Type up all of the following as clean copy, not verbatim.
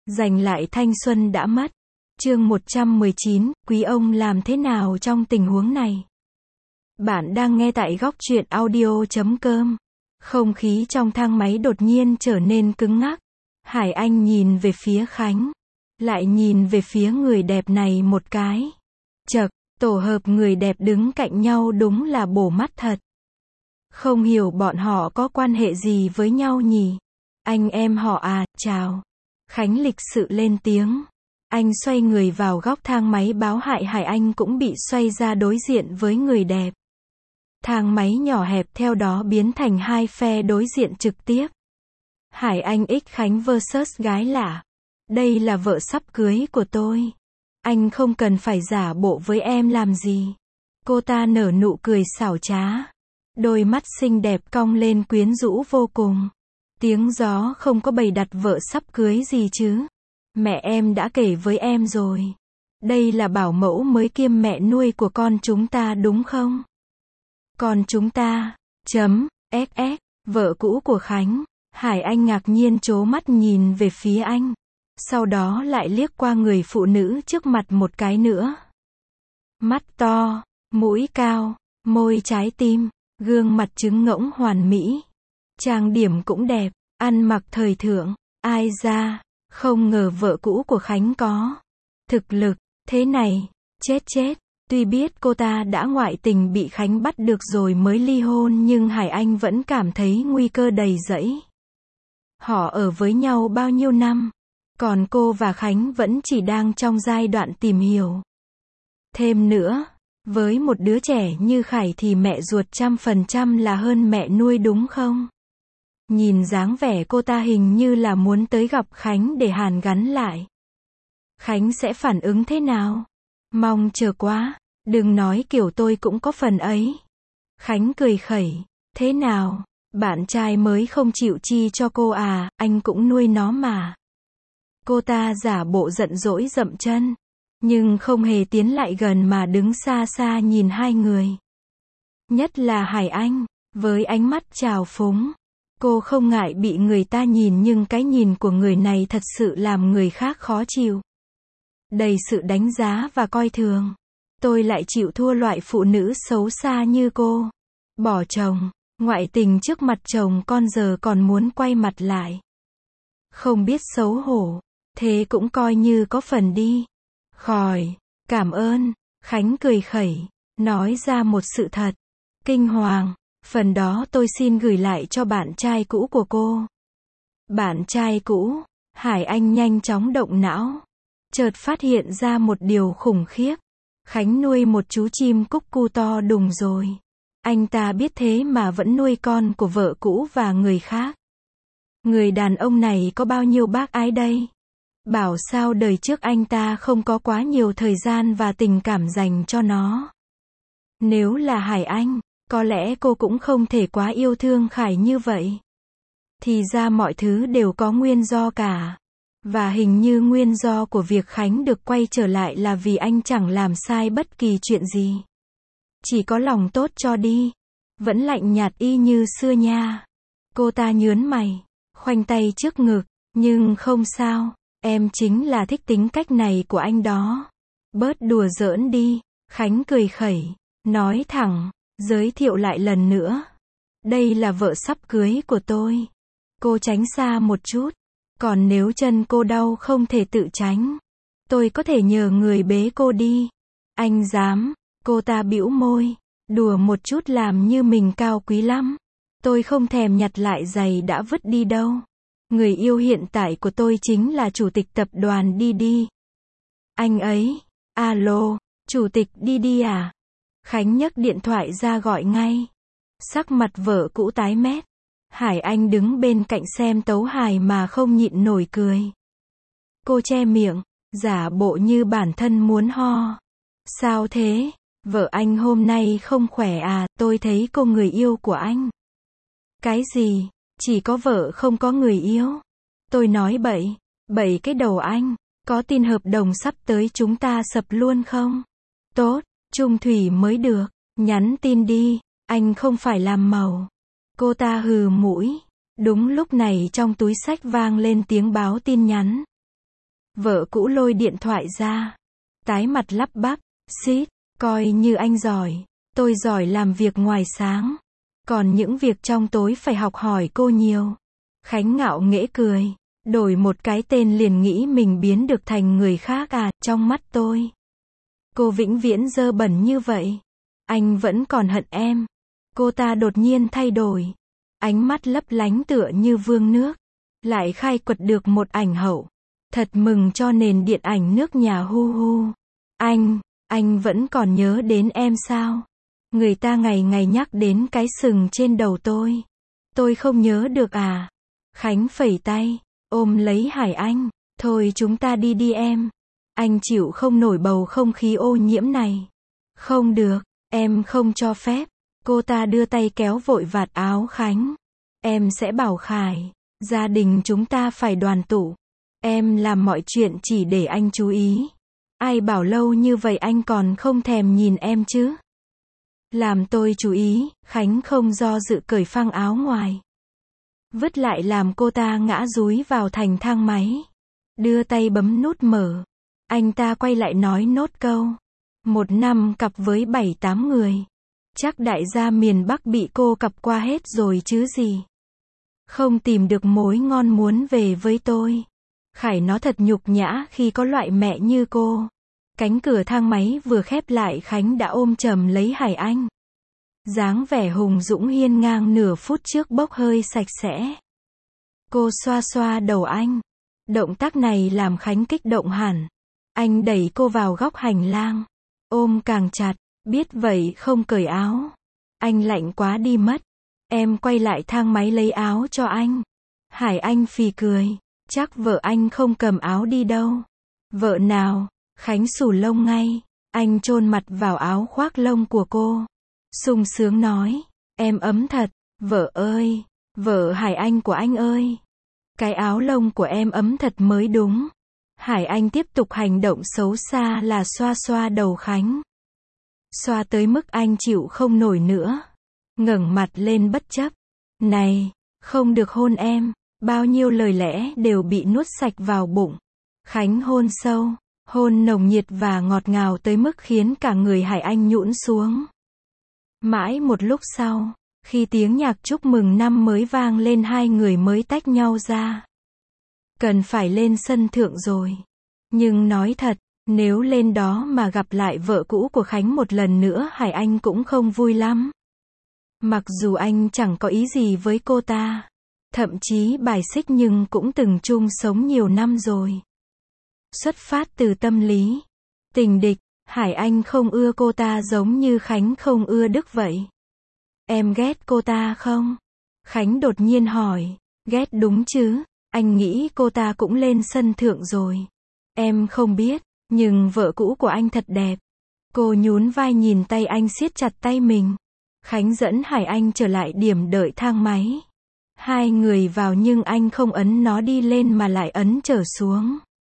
Giành lại thanh xuân đã mất. Chương 119, quý ông làm thế nào trong tình huống này? Bạn đang nghe tại góc truyện audio.com. Không khí trong thang máy đột nhiên trở nên cứng ngắc. Hải Anh nhìn về phía Khánh, lại nhìn về phía người đẹp này một cái. Chậc, tổ hợp người đẹp đứng cạnh nhau đúng là bổ mắt thật. Không hiểu bọn họ có quan hệ gì với nhau nhỉ? Anh em họ à, chào. Khánh lịch sự lên tiếng. Anh xoay người vào góc thang máy báo hại Hải Anh cũng bị xoay ra đối diện với người đẹp. Thang máy nhỏ hẹp theo đó biến thành hai phe đối diện trực tiếp. Hải Anh x Khánh vs gái lạ. Đây là vợ sắp cưới của tôi. Anh không cần phải giả bộ với em làm gì. Cô ta nở nụ cười xảo trá. Đôi mắt xinh đẹp cong lên quyến rũ vô cùng. Tiếng gió không có bày đặt vợ sắp cưới gì chứ. Mẹ em đã kể với em rồi. Đây là bảo mẫu mới kiêm mẹ nuôi của con chúng ta đúng không? Con chúng ta, SS, vợ cũ của Khánh. Hải Anh ngạc nhiên trố mắt nhìn về phía anh. Sau đó lại liếc qua người phụ nữ trước mặt một cái nữa. Mắt to, mũi cao, môi trái tim, gương mặt trứng ngỗng hoàn mỹ. Trang điểm cũng đẹp, ăn mặc thời thượng. Ai ra, không ngờ vợ cũ của Khánh có thực lực thế này. Chết. Tuy biết cô ta đã ngoại tình bị Khánh bắt được rồi mới ly hôn nhưng Hải Anh vẫn cảm thấy nguy cơ đầy rẫy. Họ ở với nhau bao nhiêu năm, còn cô và Khánh vẫn chỉ đang trong giai đoạn tìm hiểu. Thêm nữa, với một đứa trẻ như Khải thì mẹ ruột 100% là hơn mẹ nuôi đúng không? Nhìn dáng vẻ cô ta hình như là muốn tới gặp Khánh để hàn gắn lại. Khánh sẽ phản ứng thế nào? Mong chờ quá, đừng nói kiểu tôi cũng có phần ấy. Khánh cười khẩy, thế nào, bạn trai mới không chịu chi cho cô à, anh cũng nuôi nó mà. Cô ta giả bộ giận dỗi dậm chân, nhưng không hề tiến lại gần mà đứng xa xa nhìn hai người. Nhất là Hải Anh, với ánh mắt trào phúng. Cô không ngại bị người ta nhìn nhưng cái nhìn của người này thật sự làm người khác khó chịu. Đầy sự đánh giá và coi thường. Tôi lại chịu thua loại phụ nữ xấu xa như cô. Bỏ chồng, ngoại tình trước mặt chồng con giờ còn muốn quay mặt lại. Không biết xấu hổ, thế cũng coi như có phần đi. Khỏi, cảm ơn, Khánh cười khẩy, nói ra một sự thật. Kinh hoàng, phần đó tôi xin gửi lại cho bạn trai cũ của cô. Bạn trai cũ, Hải Anh nhanh chóng động não. Chợt phát hiện ra một điều khủng khiếp. Khánh nuôi một chú chim cúc cu to đùng rồi. Anh ta biết thế mà vẫn nuôi con của vợ cũ và người khác. Người đàn ông này có bao nhiêu bác ái đây? Bảo sao đời trước anh ta không có quá nhiều thời gian và tình cảm dành cho nó. Nếu là Hải Anh, có lẽ cô cũng không thể quá yêu thương Khải như vậy. Thì ra mọi thứ đều có nguyên do cả. Và hình như nguyên do của việc Khánh được quay trở lại là vì anh chẳng làm sai bất kỳ chuyện gì. Chỉ có lòng tốt cho đi. Vẫn lạnh nhạt y như xưa nha. Cô ta nhớn mày, khoanh tay trước ngực. Nhưng không sao, em chính là thích tính cách này của anh đó. Bớt đùa giỡn đi. Khánh cười khẩy, nói thẳng, giới thiệu lại lần nữa. Đây là vợ sắp cưới của tôi. Cô tránh xa một chút. Còn nếu chân cô đau không thể tự tránh, tôi có thể nhờ người bế cô đi. Anh dám? Cô ta bĩu môi, đùa một chút làm như mình cao quý lắm. Tôi không thèm nhặt lại giày đã vứt đi đâu. Người yêu hiện tại của tôi chính là chủ tịch tập đoàn Didi. Anh ấy, alo, chủ tịch Didi à? Khánh nhấc điện thoại ra gọi ngay. Sắc mặt vợ cũ tái mét. Hải Anh đứng bên cạnh xem tấu hài mà không nhịn nổi cười. Cô che miệng, giả bộ như bản thân muốn ho. Sao thế? Vợ anh hôm nay không khỏe à? Tôi thấy cô người yêu của anh. Cái gì? Chỉ có vợ không có người yêu? Tôi nói bậy. Bậy cái đầu anh. Có tin hợp đồng sắp tới chúng ta sập luôn không? Tốt, trung thủy mới được. Nhắn tin đi, anh không phải làm màu. Cô ta hừ mũi. Đúng lúc này trong túi xách vang lên tiếng báo tin nhắn. Vợ cũ lôi điện thoại ra. Tái mặt lắp bắp. Xít, coi như anh giỏi. Tôi giỏi làm việc ngoài sáng. Còn những việc trong tối phải học hỏi cô nhiều. Khánh ngạo nghễ cười. Đổi một cái tên liền nghĩ mình biến được thành người khác à, trong mắt tôi. Cô vĩnh viễn dơ bẩn như vậy. Anh vẫn còn hận em. Cô ta đột nhiên thay đổi. Ánh mắt lấp lánh tựa như vương nước. Lại khai quật được một ảnh hậu. Thật mừng cho nền điện ảnh nước nhà hu hu. Anh vẫn còn nhớ đến em sao? Người ta ngày ngày nhắc đến cái sừng trên đầu tôi. Tôi không nhớ được à? Khánh phẩy tay, ôm lấy Hải Anh. Thôi chúng ta đi đi em. Anh chịu không nổi bầu không khí ô nhiễm này. Không được, em không cho phép. Cô ta đưa tay kéo vội vạt áo Khánh. Em sẽ bảo Khải, gia đình chúng ta phải đoàn tụ. Em làm mọi chuyện chỉ để anh chú ý. Ai bảo lâu như vậy anh còn không thèm nhìn em chứ? Làm tôi chú ý, Khánh không do dự cởi phăng áo ngoài. Vứt lại làm cô ta ngã dúi vào thành thang máy. Đưa tay bấm nút mở. Anh ta quay lại nói nốt câu. 1 năm cặp với 7-8 người. Chắc đại gia miền Bắc bị cô cặp qua hết rồi chứ gì. Không tìm được mối ngon muốn về với tôi. Khải nó thật nhục nhã khi có loại mẹ như cô. Cánh cửa thang máy vừa khép lại Khánh đã ôm chầm lấy Hải Anh. Dáng vẻ hùng dũng hiên ngang nửa phút trước bốc hơi sạch sẽ. Cô xoa xoa đầu anh. Động tác này làm Khánh kích động hẳn. Anh đẩy cô vào góc hành lang. Ôm càng chặt, biết vậy không cởi áo. Anh lạnh quá đi mất. Em quay lại thang máy lấy áo cho anh. Hải Anh phì cười. Chắc vợ anh không cầm áo đi đâu. Vợ nào? Khánh xù lông ngay. Anh chôn mặt vào áo khoác lông của cô. Sung sướng nói. Em ấm thật. Vợ ơi. Vợ Hải Anh của anh ơi. Cái áo lông của em ấm thật mới đúng. Hải Anh tiếp tục hành động xấu xa là xoa xoa đầu Khánh. Xoa tới mức anh chịu không nổi nữa. Ngẩng mặt lên bất chấp. Này, không được hôn em. Bao nhiêu lời lẽ đều bị nuốt sạch vào bụng. Khánh hôn sâu, hôn nồng nhiệt và ngọt ngào tới mức khiến cả người Hải Anh nhũn xuống. Mãi một lúc sau, khi tiếng nhạc chúc mừng năm mới vang lên hai người mới tách nhau ra. Cần phải lên sân thượng rồi. Nhưng nói thật, nếu lên đó mà gặp lại vợ cũ của Khánh một lần nữa Hải Anh cũng không vui lắm. Mặc dù anh chẳng có ý gì với cô ta. Thậm chí bài xích nhưng cũng từng chung sống nhiều năm rồi. Xuất phát từ tâm lý. Tình địch, Hải Anh không ưa cô ta giống như Khánh không ưa Đức vậy. Em ghét cô ta không? Khánh đột nhiên hỏi. Ghét đúng chứ, anh nghĩ cô ta cũng lên sân thượng rồi. Em không biết, nhưng vợ cũ của anh thật đẹp. Cô nhún vai nhìn tay anh siết chặt tay mình. Khánh dẫn Hải Anh trở lại điểm đợi thang máy. Hai người vào nhưng anh không ấn nó đi lên mà lại ấn trở xuống.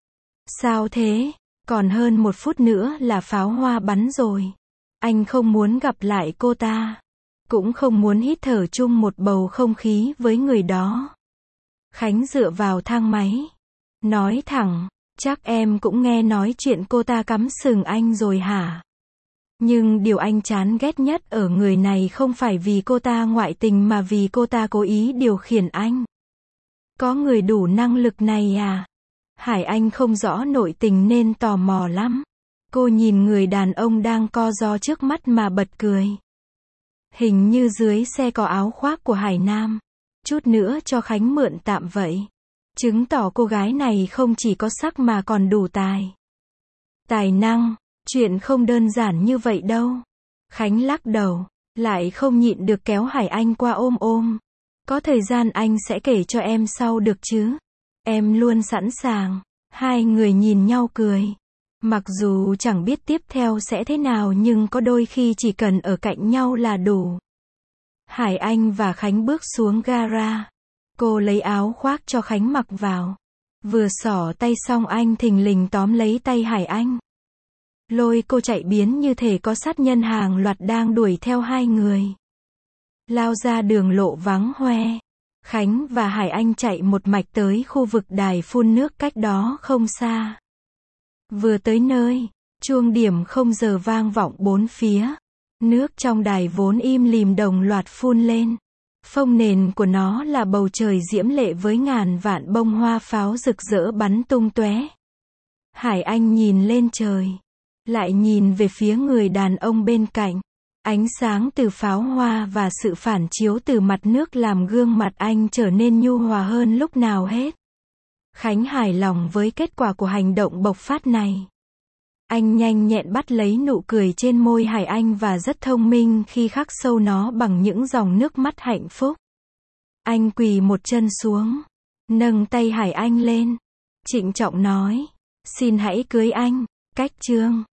Sao thế? Còn hơn 1 phút nữa là pháo hoa bắn rồi. Anh không muốn gặp lại cô ta. Cũng không muốn hít thở chung một bầu không khí với người đó. Khánh dựa vào thang máy. Nói thẳng, chắc em cũng nghe nói chuyện cô ta cắm sừng anh rồi hả? Nhưng điều anh chán ghét nhất ở người này không phải vì cô ta ngoại tình mà vì cô ta cố ý điều khiển anh. Có người đủ năng lực này à? Hải Anh không rõ nội tình nên tò mò lắm. Cô nhìn người đàn ông đang co ro trước mắt mà bật cười. Hình như dưới xe có áo khoác của Hải Nam. Chút nữa cho Khánh mượn tạm vậy. Chứng tỏ cô gái này không chỉ có sắc mà còn đủ tài. Tài năng. Chuyện không đơn giản như vậy đâu. Khánh lắc đầu, lại không nhịn được kéo Hải Anh qua ôm ôm. Có thời gian anh sẽ kể cho em sau được chứ? Em luôn sẵn sàng. Hai người nhìn nhau cười. Mặc dù chẳng biết tiếp theo sẽ thế nào nhưng có đôi khi chỉ cần ở cạnh nhau là đủ. Hải Anh và Khánh bước xuống gara. Cô lấy áo khoác cho Khánh mặc vào. Vừa xỏ tay xong anh thình lình tóm lấy tay Hải Anh. Lôi cô chạy biến như thể có sát nhân hàng loạt đang đuổi theo hai người. Lao ra đường lộ vắng hoe. Khánh và Hải Anh chạy một mạch tới khu vực đài phun nước cách đó không xa. Vừa tới nơi, chuông điểm 0 giờ vang vọng bốn phía. Nước trong đài vốn im lìm đồng loạt phun lên. Phông nền của nó là bầu trời diễm lệ với ngàn vạn bông hoa pháo rực rỡ bắn tung tóe. Hải Anh nhìn lên trời, lại nhìn về phía người đàn ông bên cạnh. Ánh sáng từ pháo hoa và sự phản chiếu từ mặt nước làm gương mặt anh trở nên nhu hòa hơn lúc nào hết. Khánh hài lòng với kết quả của hành động bộc phát này. Anh nhanh nhẹn bắt lấy nụ cười trên môi Hải Anh và rất thông minh khi khắc sâu nó bằng những dòng nước mắt hạnh phúc. Anh quỳ một chân xuống, nâng tay Hải Anh lên, trịnh trọng nói, xin hãy cưới anh. Cách chương